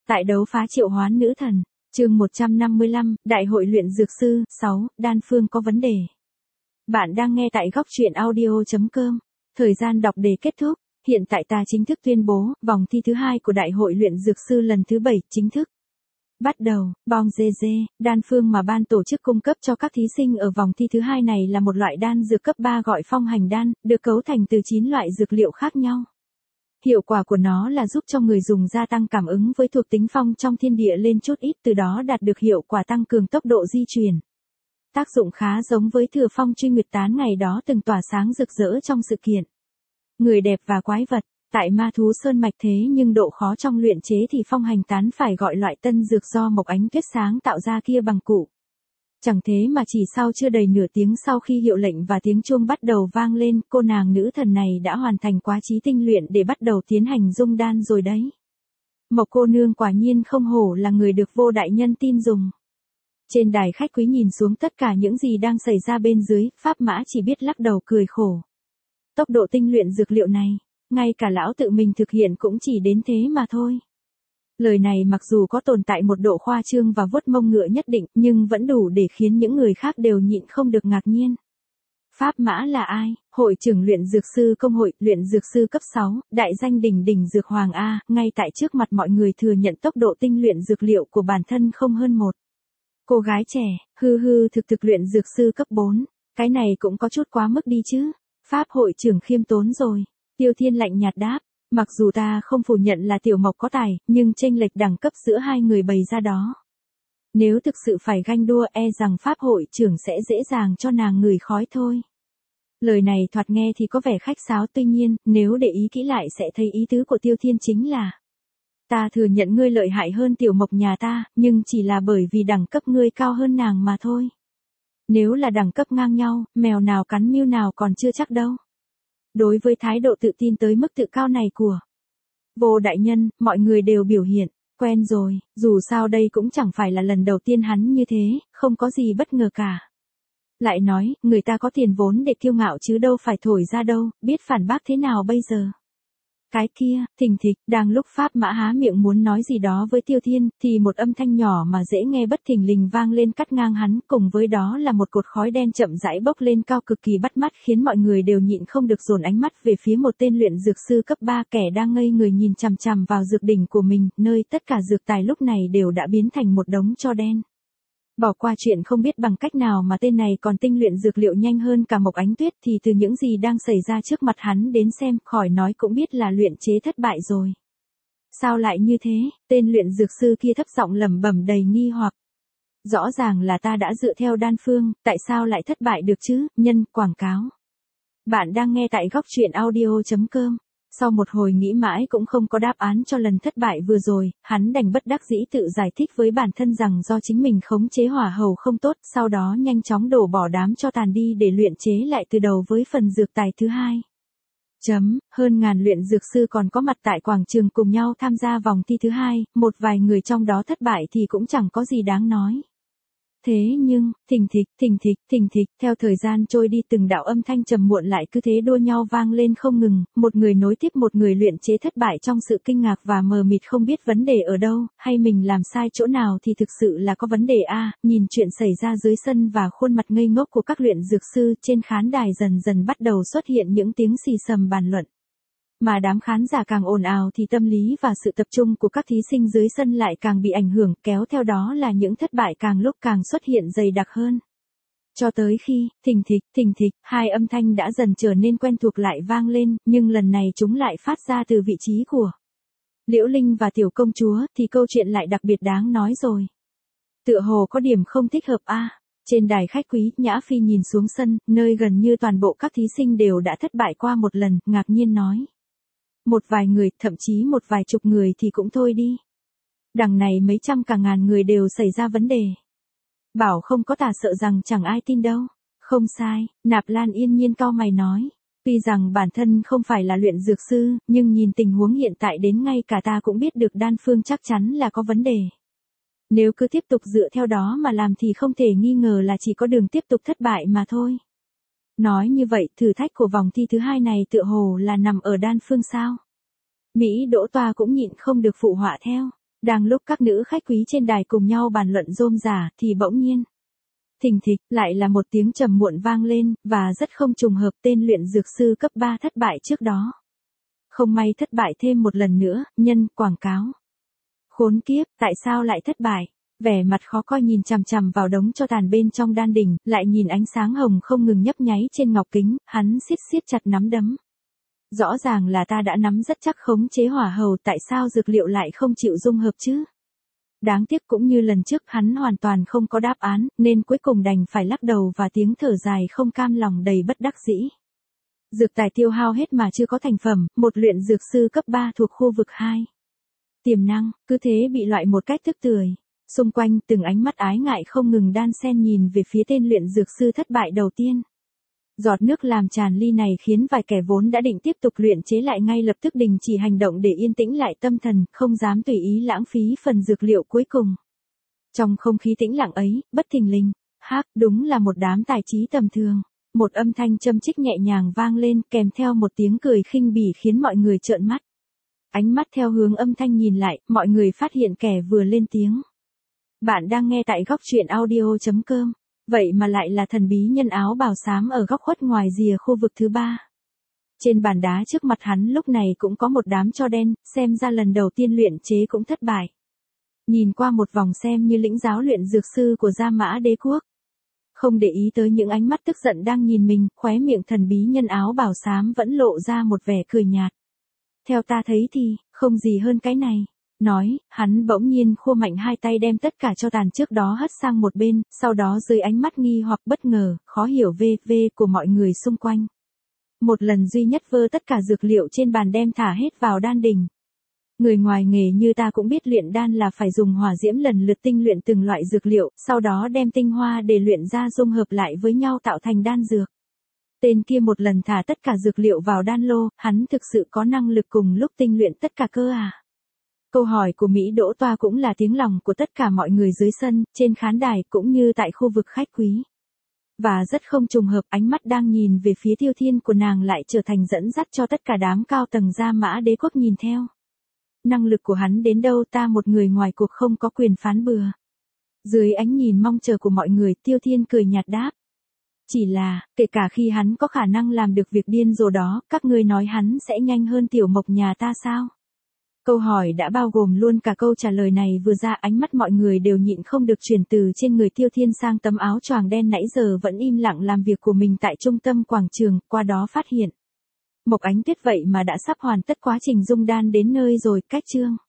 Tại đấu phá triệu hoán nữ thần, chương 155, Đại hội luyện dược sư, 6, đan phương có vấn đề. Bạn đang nghe tại góc truyện audio.com. Thời gian đọc đề kết thúc, hiện tại ta chính thức tuyên bố, vòng thi thứ 2 của Đại hội luyện dược sư lần thứ 7 chính thức. Bắt đầu, bong GG, đan phương mà ban tổ chức cung cấp cho các thí sinh ở vòng thi thứ 2 này là một loại đan dược cấp 3 gọi phong hành đan, được cấu thành từ 9 loại dược liệu khác nhau. Hiệu quả của nó là giúp cho người dùng gia tăng cảm ứng với thuộc tính phong trong thiên địa lên chút ít, từ đó đạt được hiệu quả tăng cường tốc độ di chuyển. Tác dụng khá giống với thừa phong truy nguyệt tán ngày đó từng tỏa sáng rực rỡ trong sự kiện. Người đẹp và quái vật, tại ma thú sơn mạch thế nhưng độ khó trong luyện chế thì phong hành tán phải gọi loại tân dược do Mộc Ánh Tuyết sáng tạo ra kia bằng cụ. Chẳng thế mà chỉ sau chưa đầy nửa tiếng sau khi hiệu lệnh và tiếng chuông bắt đầu vang lên, cô nàng nữ thần này đã hoàn thành quá trí tinh luyện để bắt đầu tiến hành dung đan rồi đấy. Mộc cô nương quả nhiên không hổ là người được Vô đại nhân tin dùng. Trên đài khách quý nhìn xuống tất cả những gì đang xảy ra bên dưới, Pháp Mã chỉ biết lắc đầu cười khổ. Tốc độ tinh luyện dược liệu này, ngay cả lão tự mình thực hiện cũng chỉ đến thế mà thôi. Lời này mặc dù có tồn tại một độ khoa trương và vuốt mông ngựa nhất định, nhưng vẫn đủ để khiến những người khác đều nhịn không được ngạc nhiên. Pháp Mã là ai? Hội trưởng luyện dược sư công hội, luyện dược sư cấp 6, đại danh đỉnh đỉnh dược hoàng A, ngay tại trước mặt mọi người thừa nhận tốc độ tinh luyện dược liệu của bản thân không hơn một. Cô gái trẻ, thực luyện dược sư cấp 4, cái này cũng có chút quá mức đi chứ. Pháp hội trưởng khiêm tốn rồi. Tiêu Thiên lạnh nhạt đáp. Mặc dù ta không phủ nhận là Tiểu Mộc có tài, nhưng chênh lệch đẳng cấp giữa hai người bày ra đó. Nếu thực sự phải ganh đua rằng Pháp hội trưởng sẽ dễ dàng cho nàng ngửi khói thôi. Lời này thoạt nghe thì có vẻ khách sáo, tuy nhiên, nếu để ý kỹ lại sẽ thấy ý tứ của Tiêu Thiên chính là: ta thừa nhận ngươi lợi hại hơn Tiểu Mộc nhà ta, nhưng chỉ là bởi vì đẳng cấp ngươi cao hơn nàng mà thôi. Nếu là đẳng cấp ngang nhau, mèo nào cắn mưu nào còn chưa chắc đâu. Đối với thái độ tự tin tới mức tự cao này của Vô đại nhân, mọi người đều biểu hiện quen rồi, dù sao đây cũng chẳng phải là lần đầu tiên hắn như thế, không có gì bất ngờ cả. Lại nói, người ta có tiền vốn để kiêu ngạo chứ đâu phải thổi ra đâu, biết phản bác thế nào bây giờ. Cái kia, thình thịch, đang lúc Pháp Mã há miệng muốn nói gì đó với Tiêu Thiên, thì một âm thanh nhỏ mà dễ nghe bất thình lình vang lên cắt ngang hắn, cùng với đó là một cột khói đen chậm rãi bốc lên cao cực kỳ bắt mắt, khiến mọi người đều nhịn không được dồn ánh mắt về phía một tên luyện dược sư cấp 3 kẻ đang ngây người nhìn chằm chằm vào dược đỉnh của mình, nơi tất cả dược tài lúc này đều đã biến thành một đống tro đen. Bỏ qua chuyện không biết bằng cách nào mà tên này còn tinh luyện dược liệu nhanh hơn cả Mộc Ánh Tuyết, thì từ những gì đang xảy ra trước mặt hắn đến xem, khỏi nói cũng biết là luyện chế thất bại rồi. Sao lại như thế? Tên luyện dược sư kia thấp giọng lẩm bẩm đầy nghi hoặc. Rõ ràng là ta đã dựa theo đan phương, tại sao lại thất bại được chứ? Nhân quảng cáo. Bạn đang nghe tại góc truyện audio.com. Sau một hồi nghĩ mãi cũng không có đáp án cho lần thất bại vừa rồi, hắn đành bất đắc dĩ tự giải thích với bản thân rằng do chính mình khống chế hỏa hầu không tốt, sau đó nhanh chóng đổ bỏ đám cho tàn đi để luyện chế lại từ đầu với phần dược tài thứ 2. Hơn ngàn luyện dược sư còn có mặt tại quảng trường cùng nhau tham gia vòng thi thứ 2, một vài người trong đó thất bại thì cũng chẳng có gì đáng nói. Thế nhưng, thình thịch, theo thời gian trôi đi từng đạo âm thanh trầm muộn lại cứ thế đua nhau vang lên không ngừng, một người nối tiếp một người luyện chế thất bại trong sự kinh ngạc và mờ mịt không biết vấn đề ở đâu, hay mình làm sai chỗ nào thì thực sự là có vấn đề a. Nhìn chuyện xảy ra dưới sân và khuôn mặt ngây ngốc của các luyện dược sư trên khán đài dần dần bắt đầu xuất hiện những tiếng xì xầm bàn luận. Mà đám khán giả càng ồn ào thì tâm lý và sự tập trung của các thí sinh dưới sân lại càng bị ảnh hưởng, kéo theo đó là những thất bại càng lúc càng xuất hiện dày đặc hơn. Cho tới khi, thình thịch, hai âm thanh đã dần trở nên quen thuộc lại vang lên, nhưng lần này chúng lại phát ra từ vị trí của Liễu Linh và Tiểu Công Chúa, thì câu chuyện lại đặc biệt đáng nói rồi. Tựa hồ có điểm không thích hợp a. Trên đài khách quý, Nhã Phi nhìn xuống sân, nơi gần như toàn bộ các thí sinh đều đã thất bại qua một lần, ngạc nhiên nói. Một vài người, thậm chí một vài chục người thì cũng thôi đi. Đằng này mấy trăm cả ngàn người đều xảy ra vấn đề. Bảo không có tà sợ rằng chẳng ai tin đâu. Không sai, Nạp Lan yên nhiên cau mày nói. Tuy rằng bản thân không phải là luyện dược sư, nhưng nhìn tình huống hiện tại đến ngay cả ta cũng biết được đan phương chắc chắn là có vấn đề. Nếu cứ tiếp tục dựa theo đó mà làm thì không thể nghi ngờ là chỉ có đường tiếp tục thất bại mà thôi. Nói như vậy, thử thách của vòng thi thứ 2 này tựa hồ là nằm ở đan phương sao? Mỹ Đỗ Toa cũng nhịn không được phụ họa theo. Đang lúc các nữ khách quý trên đài cùng nhau bàn luận rôm rả thì bỗng nhiên. Thình thịch lại là một tiếng trầm muộn vang lên, và rất không trùng hợp tên luyện dược sư cấp 3 thất bại trước đó. Không may thất bại thêm một lần nữa, nhân quảng cáo. Khốn kiếp, tại sao lại thất bại? Vẻ mặt khó coi nhìn chằm chằm vào đống tro tàn bên trong đan đỉnh, lại nhìn ánh sáng hồng không ngừng nhấp nháy trên ngọc kính, hắn siết chặt nắm đấm. Rõ ràng là ta đã nắm rất chắc khống chế hỏa hầu, tại sao dược liệu lại không chịu dung hợp chứ? Đáng tiếc cũng như lần trước hắn hoàn toàn không có đáp án, nên cuối cùng đành phải lắc đầu và tiếng thở dài không cam lòng đầy bất đắc dĩ. Dược tài tiêu hao hết mà chưa có thành phẩm, một luyện dược sư cấp 3 thuộc khu vực 2. Tiềm năng, cứ thế bị loại một cách tức tưởi. Xung quanh từng ánh mắt ái ngại không ngừng đan xen nhìn về phía tên luyện dược sư thất bại đầu tiên. Giọt nước làm tràn ly này khiến vài kẻ vốn đã định tiếp tục luyện chế lại ngay lập tức đình chỉ hành động để yên tĩnh lại tâm thần, không dám tùy ý lãng phí phần dược liệu cuối cùng. Trong không khí tĩnh lặng ấy, bất thình lình, đúng là một đám tài trí tầm thường. Một âm thanh châm chích nhẹ nhàng vang lên kèm theo một tiếng cười khinh bỉ khiến mọi người trợn mắt. Ánh mắt theo hướng âm thanh nhìn lại, mọi người phát hiện kẻ vừa lên tiếng. Bạn đang nghe tại góc truyện audio.com. Vậy mà lại là thần bí nhân áo bào xám ở góc khuất ngoài rìa khu vực thứ 3. Trên bàn đá trước mặt hắn lúc này cũng có một đám tro đen, xem ra lần đầu tiên luyện chế cũng thất bại. Nhìn qua một vòng xem như lĩnh giáo luyện dược sư của Gia Mã Đế Quốc. Không để ý tới những ánh mắt tức giận đang nhìn mình, khóe miệng thần bí nhân áo bào xám vẫn lộ ra một vẻ cười nhạt. Theo ta thấy thì, không gì hơn cái này. Nói, hắn bỗng nhiên khua mạnh hai tay đem tất cả tro tàn trước đó hất sang một bên, sau đó dưới ánh mắt nghi hoặc bất ngờ, khó hiểu của mọi người xung quanh. Một lần duy nhất vơ tất cả dược liệu trên bàn đem thả hết vào đan đỉnh. Người ngoài nghề như ta cũng biết luyện đan là phải dùng hỏa diễm lần lượt tinh luyện từng loại dược liệu, sau đó đem tinh hoa để luyện ra dung hợp lại với nhau tạo thành đan dược. Tên kia một lần thả tất cả dược liệu vào đan lô, hắn thực sự có năng lực cùng lúc tinh luyện tất cả cơ à? Câu hỏi của Mỹ Đỗ Toa cũng là tiếng lòng của tất cả mọi người dưới sân, trên khán đài cũng như tại khu vực khách quý. Và rất không trùng hợp, ánh mắt đang nhìn về phía Tiêu Thiên của nàng lại trở thành dẫn dắt cho tất cả đám cao tầng Gia Mã Đế Quốc nhìn theo. Năng lực của hắn đến đâu ta một người ngoài cuộc không có quyền phán bừa. Dưới ánh nhìn mong chờ của mọi người, Tiêu Thiên cười nhạt đáp. Chỉ là, kể cả khi hắn có khả năng làm được việc điên rồ đó, các ngươi nói hắn sẽ nhanh hơn Tiểu Mộc nhà ta sao? Câu hỏi đã bao gồm luôn cả câu trả lời này vừa ra, ánh mắt mọi người đều nhịn không được chuyển từ trên người Tiêu Thiên sang tấm áo choàng đen nãy giờ vẫn im lặng làm việc của mình tại trung tâm quảng trường, qua đó phát hiện. Mộc Ánh Tuyết vậy mà đã sắp hoàn tất quá trình dung đan đến nơi rồi, cách chương.